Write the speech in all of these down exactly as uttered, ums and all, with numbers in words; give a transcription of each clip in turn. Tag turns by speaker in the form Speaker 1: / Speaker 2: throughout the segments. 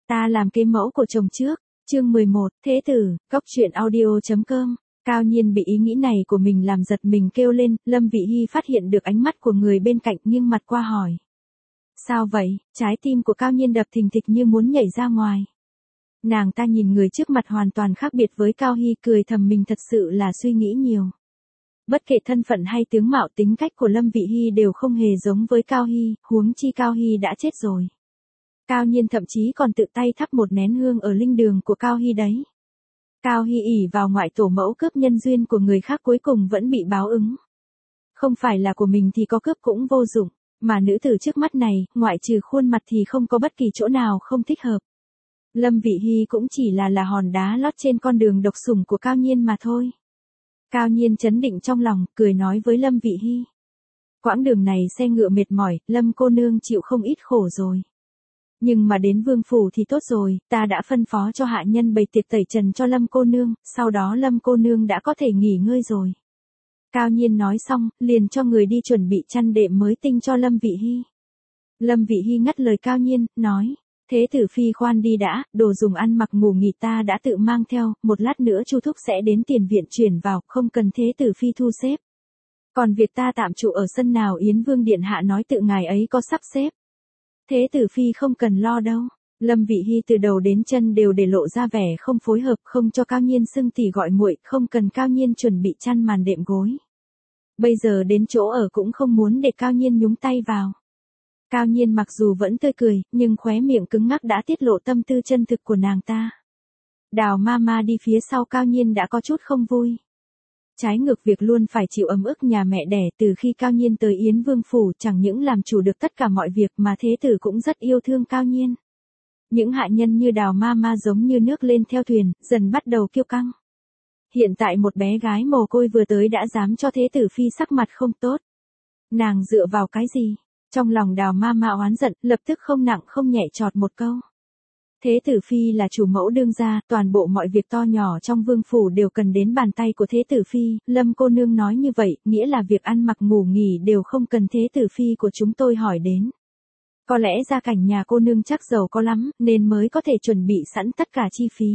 Speaker 1: Ta làm kế mẫu của chồng trước. Chương mười một, Thế tử, Cốc truyện audio chấm com. Cao Nhiên bị ý nghĩ này của mình làm giật mình kêu lên, Lâm Vị Hy phát hiện được ánh mắt của người bên cạnh nghiêng mặt qua hỏi. Sao vậy? Trái tim của Cao Nhiên đập thình thịch như muốn nhảy ra ngoài. Nàng ta nhìn người trước mặt hoàn toàn khác biệt với Cao Hy, cười thầm mình thật sự là suy nghĩ nhiều. Bất kể thân phận hay tướng mạo tính cách của Lâm Vị Hy đều không hề giống với Cao Hy, huống chi Cao Hy đã chết rồi. Cao Nhiên thậm chí còn tự tay thắp một nén hương ở linh đường của Cao Hy đấy. Cao Hy ỷ vào ngoại tổ mẫu cướp nhân duyên của người khác cuối cùng vẫn bị báo ứng. Không phải là của mình thì có cướp cũng vô dụng, mà nữ tử trước mắt này, ngoại trừ khuôn mặt thì không có bất kỳ chỗ nào không thích hợp. Lâm Vị Hy cũng chỉ là là hòn đá lót trên con đường độc sủng của Cao Nhiên mà thôi. Cao Nhiên trấn định trong lòng, cười nói với Lâm Vị Hy. Quãng đường này xe ngựa mệt mỏi, Lâm cô nương chịu không ít khổ rồi. Nhưng mà đến vương phủ thì tốt rồi, ta đã phân phó cho hạ nhân bày tiệc tẩy trần cho Lâm cô nương, sau đó Lâm cô nương đã có thể nghỉ ngơi rồi. Cao Nhiên nói xong, liền cho người đi chuẩn bị chăn đệm mới tinh cho Lâm Vị Hy. Lâm Vị Hy ngắt lời Cao Nhiên, nói, thế tử phi khoan đi đã, đồ dùng ăn mặc ngủ nghỉ ta đã tự mang theo, một lát nữa Chu thúc sẽ đến tiền viện chuyển vào, không cần thế tử phi thu xếp. Còn việc ta tạm trụ ở sân nào Yến Vương điện hạ nói tự ngài ấy có sắp xếp. Thế tử phi không cần lo đâu. Lâm Vị Hy từ đầu đến chân đều để lộ ra vẻ không phối hợp, không cho Cao Nhiên xưng tỉ gọi muội, không cần Cao Nhiên chuẩn bị chăn màn đệm gối. Bây giờ đến chỗ ở cũng không muốn để Cao Nhiên nhúng tay vào. Cao Nhiên mặc dù vẫn tươi cười, nhưng khóe miệng cứng ngắc đã tiết lộ tâm tư chân thực của nàng ta. Đào Mama đi phía sau Cao Nhiên đã có chút không vui. Trái ngược việc luôn phải chịu ấm ức nhà mẹ đẻ, từ khi Cao Nhiên tới Yến Vương phủ chẳng những làm chủ được tất cả mọi việc mà thế tử cũng rất yêu thương Cao Nhiên. Những hạ nhân như Đào Mama giống như nước lên theo thuyền, dần bắt đầu kiêu căng. Hiện tại một bé gái mồ côi vừa tới đã dám cho thế tử phi sắc mặt không tốt. Nàng dựa vào cái gì? Trong lòng Đào Mama oán giận, lập tức không nặng không nhẹ chọt một câu. Thế tử phi là chủ mẫu đương gia, toàn bộ mọi việc to nhỏ trong vương phủ đều cần đến bàn tay của thế tử phi, Lâm cô nương nói như vậy, nghĩa là việc ăn mặc ngủ nghỉ đều không cần thế tử phi của chúng tôi hỏi đến. Có lẽ gia cảnh nhà cô nương chắc giàu có lắm, nên mới có thể chuẩn bị sẵn tất cả chi phí.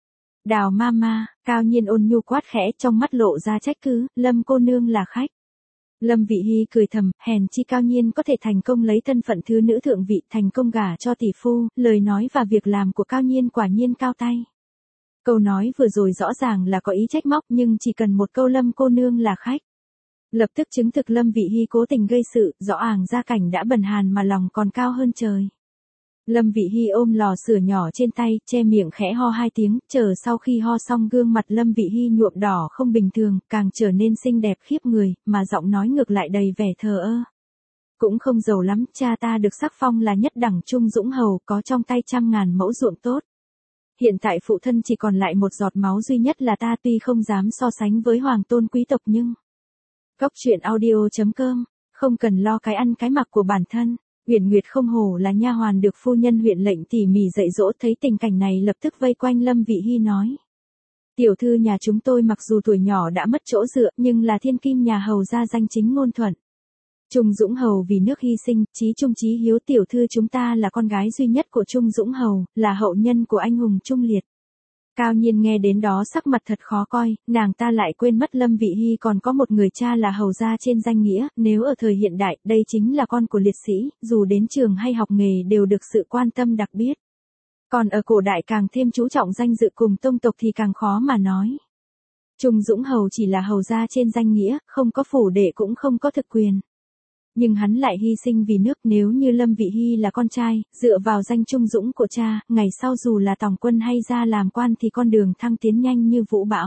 Speaker 1: Đào Mama, Cao Nhiên ôn nhu quát khẽ, trong mắt lộ ra trách cứ, Lâm cô nương là khách. Lâm Vị Hy cười thầm, hèn chi Cao Nhiên có thể thành công lấy thân phận thứ nữ thượng vị, thành công gả cho tỷ phu, lời nói và việc làm của Cao Nhiên quả nhiên cao tay. Câu nói vừa rồi rõ ràng là có ý trách móc, nhưng chỉ cần một câu Lâm cô nương là khách. Lập tức chứng thực Lâm Vị Hy cố tình gây sự, rõ ràng gia cảnh đã bần hàn mà lòng còn cao hơn trời. Lâm Vị Hy ôm lò sưởi nhỏ trên tay, che miệng khẽ ho hai tiếng, chờ sau khi ho xong gương mặt Lâm Vị Hy nhuộm đỏ không bình thường, càng trở nên xinh đẹp khiếp người, mà giọng nói ngược lại đầy vẻ thờ ơ. Cũng không giàu lắm, cha ta được sắc phong là nhất đẳng trung dũng hầu, có trong tay trăm ngàn mẫu ruộng tốt. Hiện tại phụ thân chỉ còn lại một giọt máu duy nhất là ta, tuy không dám so sánh với hoàng tôn quý tộc nhưng... Cốc truyện audio chấm com, không cần lo cái ăn cái mặc của bản thân. Uyển Nguyệt không hổ là nha hoàn được phu nhân huyện lệnh tỉ mỉ dạy dỗ, thấy tình cảnh này lập tức vây quanh Lâm Vị Hy nói. Tiểu thư nhà chúng tôi mặc dù tuổi nhỏ đã mất chỗ dựa, nhưng là thiên kim nhà hầu gia danh chính ngôn thuận. Trung Dũng Hầu vì nước hy sinh, chí trung chí hiếu, tiểu thư chúng ta là con gái duy nhất của Trung Dũng Hầu, là hậu nhân của anh hùng Trung Liệt. Cao Nhiên nghe đến đó sắc mặt thật khó coi, nàng ta lại quên mất Lâm Vị Hy còn có một người cha là hầu gia trên danh nghĩa, nếu ở thời hiện đại, đây chính là con của liệt sĩ, dù đến trường hay học nghề đều được sự quan tâm đặc biệt. Còn ở cổ đại càng thêm chú trọng danh dự cùng tông tộc thì càng khó mà nói. Trung Dũng Hầu chỉ là hầu gia trên danh nghĩa, không có phủ đệ cũng không có thực quyền. Nhưng hắn lại hy sinh vì nước, nếu như Lâm Vị Hy là con trai, dựa vào danh trung dũng của cha, ngày sau dù là tòng quân hay ra làm quan thì con đường thăng tiến nhanh như vũ bão.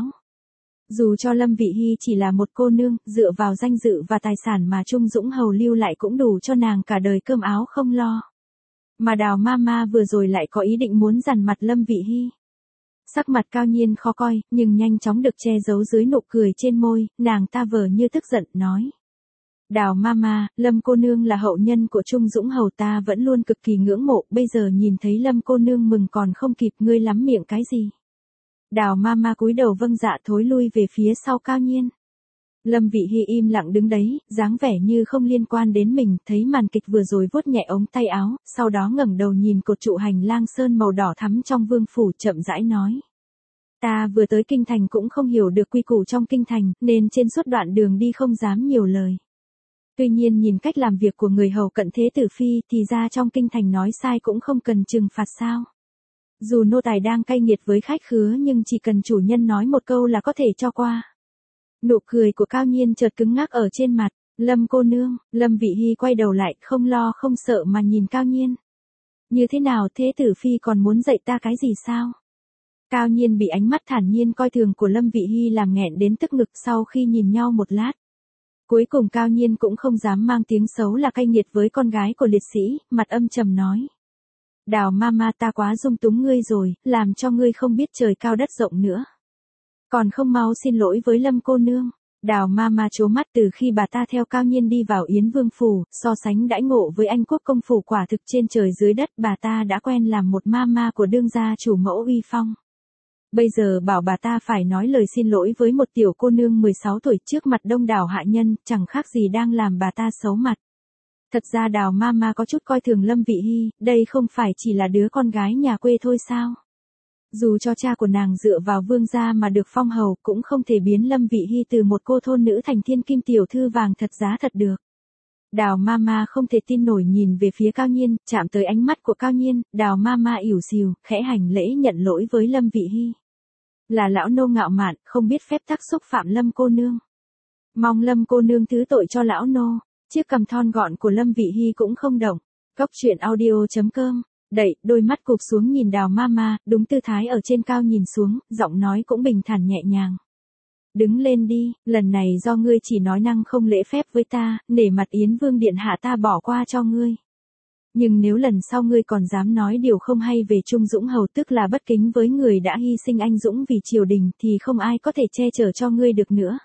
Speaker 1: Dù cho Lâm Vị Hy chỉ là một cô nương, dựa vào danh dự và tài sản mà Trung Dũng Hầu lưu lại cũng đủ cho nàng cả đời cơm áo không lo. Mà Đào Mama vừa rồi lại có ý định muốn dằn mặt Lâm Vị Hy. Sắc mặt Cao Nhiên khó coi, nhưng nhanh chóng được che giấu dưới nụ cười trên môi, nàng ta vờ như tức giận, nói. Đào Mama, Lâm cô nương là hậu nhân của Trung Dũng Hầu, ta vẫn luôn cực kỳ ngưỡng mộ, bây giờ nhìn thấy Lâm cô nương mừng còn không kịp, ngươi lắm miệng cái gì? Đào Mama cúi đầu vâng dạ thối lui về phía sau Cao Nhiên. Lâm Vị Hy im lặng đứng đấy, dáng vẻ như không liên quan đến mình, thấy màn kịch vừa rồi vuốt nhẹ ống tay áo, sau đó ngẩng đầu nhìn cột trụ hành lang sơn màu đỏ thắm trong vương phủ, chậm rãi nói. Ta vừa tới kinh thành cũng không hiểu được quy củ trong kinh thành, nên trên suốt đoạn đường đi không dám nhiều lời. Tuy nhiên nhìn cách làm việc của người hầu cận thế tử phi thì ra trong kinh thành nói sai cũng không cần trừng phạt sao. Dù nô tài đang cay nghiệt với khách khứa nhưng chỉ cần chủ nhân nói một câu là có thể cho qua. Nụ cười của Cao Nhiên chợt cứng ngắc ở trên mặt. Lâm cô nương, Lâm Vị Hy quay đầu lại, không lo không sợ mà nhìn Cao Nhiên. Như thế nào, thế tử phi còn muốn dạy ta cái gì sao? Cao Nhiên bị ánh mắt thản nhiên coi thường của Lâm Vị Hy làm nghẹn đến tức ngực, sau khi nhìn nhau một lát. Cuối cùng Cao Nhiên cũng không dám mang tiếng xấu là cay nghiệt với con gái của liệt sĩ, mặt âm trầm nói. Đào mama, ta quá dung túng ngươi rồi, làm cho ngươi không biết trời cao đất rộng nữa. Còn không mau xin lỗi với Lâm cô nương. Đào mama trố mắt, từ khi bà ta theo Cao Nhiên đi vào Yến Vương phủ, so sánh đãi ngộ với anh quốc công phủ quả thực trên trời dưới đất, bà ta đã quen làm một mama của đương gia chủ mẫu uy phong. Bây giờ bảo bà ta phải nói lời xin lỗi với một tiểu cô nương mười sáu tuổi trước mặt đông đảo hạ nhân, chẳng khác gì đang làm bà ta xấu mặt. Thật ra Đào mama có chút coi thường Lâm Vị Hy, đây không phải chỉ là đứa con gái nhà quê thôi sao? Dù cho cha của nàng dựa vào vương gia mà được phong hầu cũng không thể biến Lâm Vị Hy từ một cô thôn nữ thành thiên kim tiểu thư vàng thật giá thật được. Đào mama không thể tin nổi nhìn về phía Cao Nhiên, chạm tới ánh mắt của Cao Nhiên, Đào mama ỉu xìu, khẽ hành lễ nhận lỗi với Lâm Vị Hy. Là lão nô ngạo mạn, không biết phép tắc xúc phạm Lâm cô nương. Mong Lâm cô nương thứ tội cho lão nô. Chiếc cằm thon gọn của Lâm Vị Hy cũng không động. Góc truyện audio chấm com. Đẩy, đôi mắt cụp xuống nhìn Đào mama, đúng tư thái ở trên cao nhìn xuống, giọng nói cũng bình thản nhẹ nhàng. Đứng lên đi, lần này do ngươi chỉ nói năng không lễ phép với ta, nể mặt Yến Vương điện hạ ta bỏ qua cho ngươi. Nhưng nếu lần sau ngươi còn dám nói điều không hay về Trung Dũng hầu, tức là bất kính với người đã hy sinh anh dũng vì triều đình, thì không ai có thể che chở cho ngươi được nữa.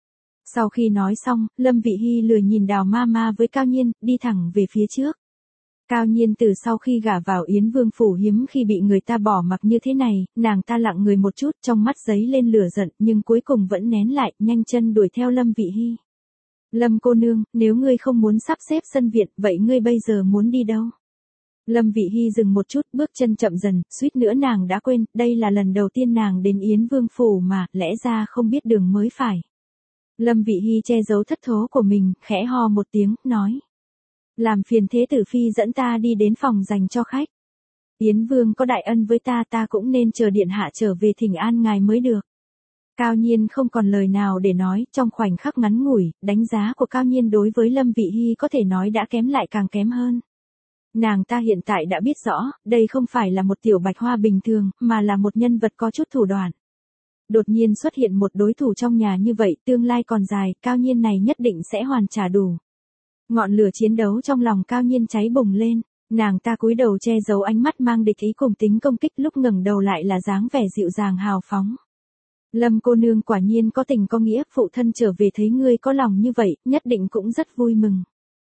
Speaker 1: Sau khi nói xong, Lâm Vị Hy lười nhìn Đào mama với Cao Nhiên, đi thẳng về phía trước. Cao Nhiên từ sau khi gả vào Yến Vương phủ hiếm khi bị người ta bỏ mặc như thế này, nàng ta lặng người một chút, trong mắt giấy lên lửa giận, nhưng cuối cùng vẫn nén lại, nhanh chân đuổi theo Lâm Vị Hy. Lâm cô nương, nếu ngươi không muốn sắp xếp sân viện, vậy ngươi bây giờ muốn đi đâu? Lâm Vị Hy dừng một chút, bước chân chậm dần, suýt nữa nàng đã quên, đây là lần đầu tiên nàng đến Yến Vương phủ mà, lẽ ra không biết đường mới phải. Lâm Vị Hy che giấu thất thố của mình, khẽ ho một tiếng, nói. Làm phiền thế tử phi dẫn ta đi đến phòng dành cho khách. Yến Vương có đại ân với ta, ta cũng nên chờ điện hạ trở về thỉnh an ngài mới được. Cao Nhiên không còn lời nào để nói, trong khoảnh khắc ngắn ngủi, đánh giá của Cao Nhiên đối với Lâm Vị Hy có thể nói đã kém lại càng kém hơn. Nàng ta hiện tại đã biết rõ, đây không phải là một tiểu bạch hoa bình thường, mà là một nhân vật có chút thủ đoạn. Đột nhiên xuất hiện một đối thủ trong nhà như vậy, tương lai còn dài, Cao Nhiên này nhất định sẽ hoàn trả đủ. Ngọn lửa chiến đấu trong lòng Cao Nhiên cháy bùng lên, nàng ta cúi đầu che giấu ánh mắt mang địch ý cùng tính công kích, lúc ngẩng đầu lại là dáng vẻ dịu dàng hào phóng. Lâm cô nương quả nhiên có tình có nghĩa, phụ thân trở về thấy ngươi có lòng như vậy, nhất định cũng rất vui mừng.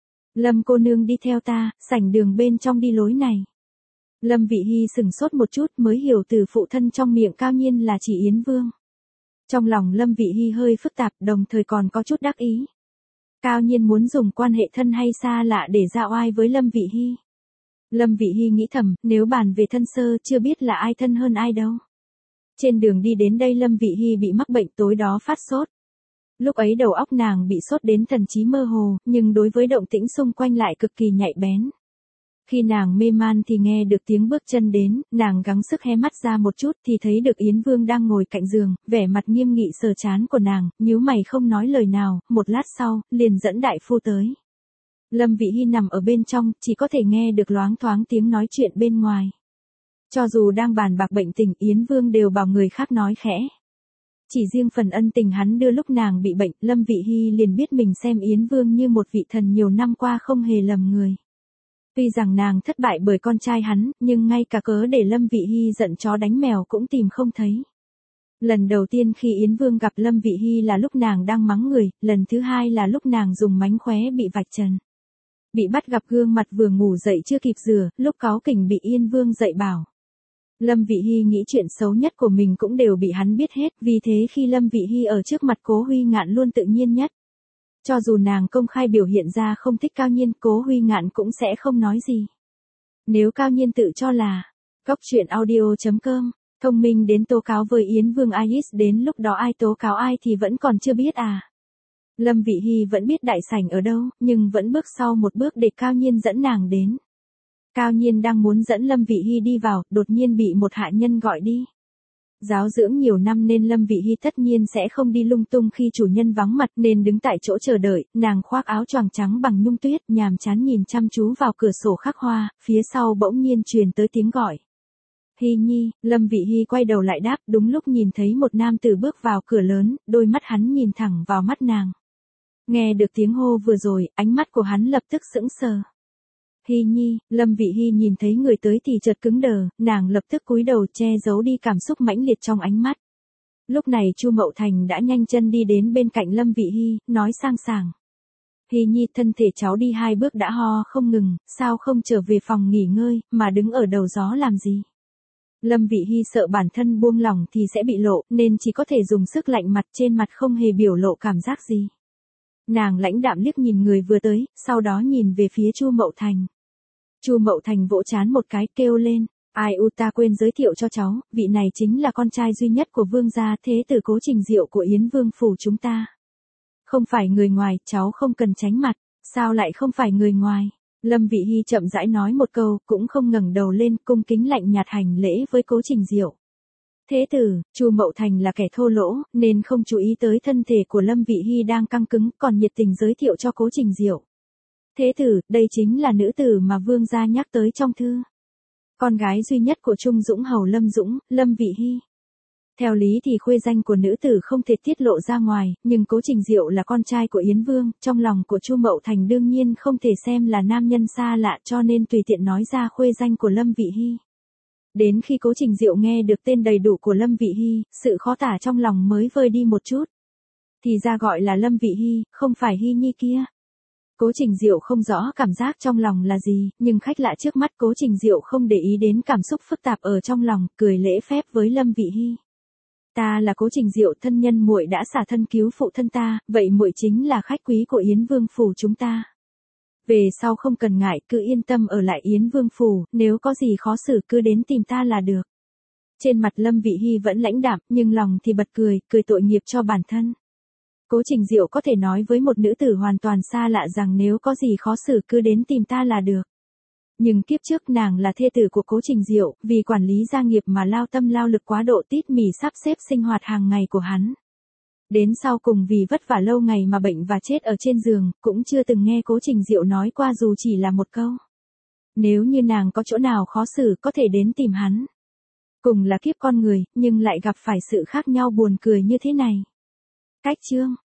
Speaker 1: Lâm cô nương đi theo ta, sảnh đường bên trong đi lối này. Lâm Vị Hy sừng sốt một chút mới hiểu từ phụ thân trong miệng Cao Nhiên là chỉ Yến Vương. Trong lòng Lâm Vị Hy hơi phức tạp, đồng thời còn có chút đắc ý. Cao Nhiên muốn dùng quan hệ thân hay xa lạ để ra oai với Lâm Vị Hy. Lâm Vị Hy nghĩ thầm, nếu bàn về thân sơ chưa biết là ai thân hơn ai đâu. Trên đường đi đến đây Lâm Vị Hy bị mắc bệnh, tối đó phát sốt. Lúc ấy đầu óc nàng bị sốt đến thần trí mơ hồ, nhưng đối với động tĩnh xung quanh lại cực kỳ nhạy bén. Khi nàng mê man thì nghe được tiếng bước chân đến, nàng gắng sức hé mắt ra một chút thì thấy được Yến Vương đang ngồi cạnh giường, vẻ mặt nghiêm nghị sờ trán của nàng, nhíu mày không nói lời nào, một lát sau, liền dẫn đại phu tới. Lâm Vị Hy nằm ở bên trong, chỉ có thể nghe được loáng thoáng tiếng nói chuyện bên ngoài. Cho dù đang bàn bạc bệnh tình, Yến Vương đều bảo người khác nói khẽ. Chỉ riêng phần ân tình hắn đưa lúc nàng bị bệnh, Lâm Vị Hy liền biết mình xem Yến Vương như một vị thần nhiều năm qua không hề lầm người. Tuy rằng nàng thất bại bởi con trai hắn, nhưng ngay cả cớ để Lâm Vị Hy giận chó đánh mèo cũng tìm không thấy. Lần đầu tiên khi Yến Vương gặp Lâm Vị Hy là lúc nàng đang mắng người, lần thứ hai là lúc nàng dùng mánh khóe bị vạch trần. Bị bắt gặp gương mặt vừa ngủ dậy chưa kịp rửa, lúc cáu kỉnh bị Yến Vương dạy bảo. Lâm Vị Hy nghĩ chuyện xấu nhất của mình cũng đều bị hắn biết hết, vì thế khi Lâm Vị Hy ở trước mặt Cố Huy Ngạn luôn tự nhiên nhất. Cho dù nàng công khai biểu hiện ra không thích Cao Nhiên, Cố Huy Ngạn cũng sẽ không nói gì. Nếu Cao Nhiên tự cho là Góc truyện audio chấm com thông minh đến tố cáo với Yến Vương Ais, đến lúc đó ai tố cáo ai thì vẫn còn chưa biết à. Lâm Vị Hy vẫn biết đại sảnh ở đâu, nhưng vẫn bước sau một bước để Cao Nhiên dẫn nàng đến. Cao Nhiên đang muốn dẫn Lâm Vị Hy đi vào, đột nhiên bị một hạ nhân gọi đi. Giáo dưỡng nhiều năm nên Lâm Vị Hy tất nhiên sẽ không đi lung tung khi chủ nhân vắng mặt, nên đứng tại chỗ chờ đợi. Nàng khoác áo choàng trắng bằng nhung tuyết, nhàm chán nhìn chăm chú vào cửa sổ khắc hoa, phía sau bỗng nhiên truyền tới tiếng gọi. Hy Nhi. Lâm Vị Hy quay đầu lại đáp, đúng lúc nhìn thấy một nam tử bước vào cửa lớn, đôi mắt hắn nhìn thẳng vào mắt nàng. Nghe được tiếng hô vừa rồi, ánh mắt của hắn lập tức sững sờ. Hy Nhi. Lâm Vị Hy nhìn thấy người tới thì chợt cứng đờ, nàng lập tức cúi đầu che giấu đi cảm xúc mãnh liệt trong ánh mắt. Lúc này Chu Mậu Thành đã nhanh chân đi đến bên cạnh Lâm Vị Hy, nói sang sảng. Hy Nhi, thân thể cháu đi hai bước đã ho không ngừng, sao không trở về phòng nghỉ ngơi, mà đứng ở đầu gió làm gì? Lâm Vị Hy sợ bản thân buông lỏng thì sẽ bị lộ, nên chỉ có thể dùng sức lạnh mặt, trên mặt không hề biểu lộ cảm giác gì. Nàng lãnh đạm liếc nhìn người vừa tới, sau đó nhìn về phía Chu Mậu Thành. Chu Mậu Thành vỗ trán một cái, kêu lên, ai u, ta quên giới thiệu cho cháu, vị này chính là con trai duy nhất của vương gia, thế tử Cố Trình Diệu của Yến Vương phủ chúng ta. Không phải người ngoài, cháu không cần tránh mặt. Sao lại không phải người ngoài? Lâm Vị Hy chậm rãi nói một câu, cũng không ngẩng đầu lên, cung kính lạnh nhạt hành lễ với Cố Trình Diệu. Thế tử. Chu Mậu Thành là kẻ thô lỗ, nên không chú ý tới thân thể của Lâm Vị Hy đang căng cứng, còn nhiệt tình giới thiệu cho Cố Trình Diệu. Thế tử, đây chính là nữ tử mà vương gia nhắc tới trong thư. Con gái duy nhất của Trung Dũng hầu Lâm Dũng, Lâm Vị Hy. Theo lý thì khuê danh của nữ tử không thể tiết lộ ra ngoài, nhưng Cố Trình Diệu là con trai của Yến Vương, trong lòng của Chu Mậu Thành đương nhiên không thể xem là nam nhân xa lạ, cho nên tùy tiện nói ra khuê danh của Lâm Vị Hy. Đến khi Cố Trình Diệu nghe được tên đầy đủ của Lâm Vị Hy, sự khó tả trong lòng mới vơi đi một chút. Thì ra gọi là Lâm Vị Hy, không phải Hy Nhi kia. Cố Trình Diệu không rõ cảm giác trong lòng là gì, nhưng khách lạ trước mắt Cố Trình Diệu không để ý đến cảm xúc phức tạp ở trong lòng, cười lễ phép với Lâm Vị Hy. Ta là Cố Trình Diệu, thân nhân muội đã xả thân cứu phụ thân ta, vậy muội chính là khách quý của Yến Vương phủ chúng ta. Về sau không cần ngại, cứ yên tâm ở lại Yến Vương phủ, nếu có gì khó xử cứ đến tìm ta là được. Trên mặt Lâm Vị Hy vẫn lãnh đạm, nhưng lòng thì bật cười, cười tội nghiệp cho bản thân. Cố Trình Diệu có thể nói với một nữ tử hoàn toàn xa lạ rằng nếu có gì khó xử cứ đến tìm ta là được. Nhưng kiếp trước nàng là thê tử của Cố Trình Diệu, vì quản lý gia nghiệp mà lao tâm lao lực quá độ, tít mỉ sắp xếp sinh hoạt hàng ngày của hắn. Đến sau cùng vì vất vả lâu ngày mà bệnh và chết ở trên giường, cũng chưa từng nghe Cố Trình Diệu nói qua dù chỉ là một câu. Nếu như nàng có chỗ nào khó xử có thể đến tìm hắn. Cùng là kiếp con người, nhưng lại gặp phải sự khác nhau buồn cười như thế này. Cách chương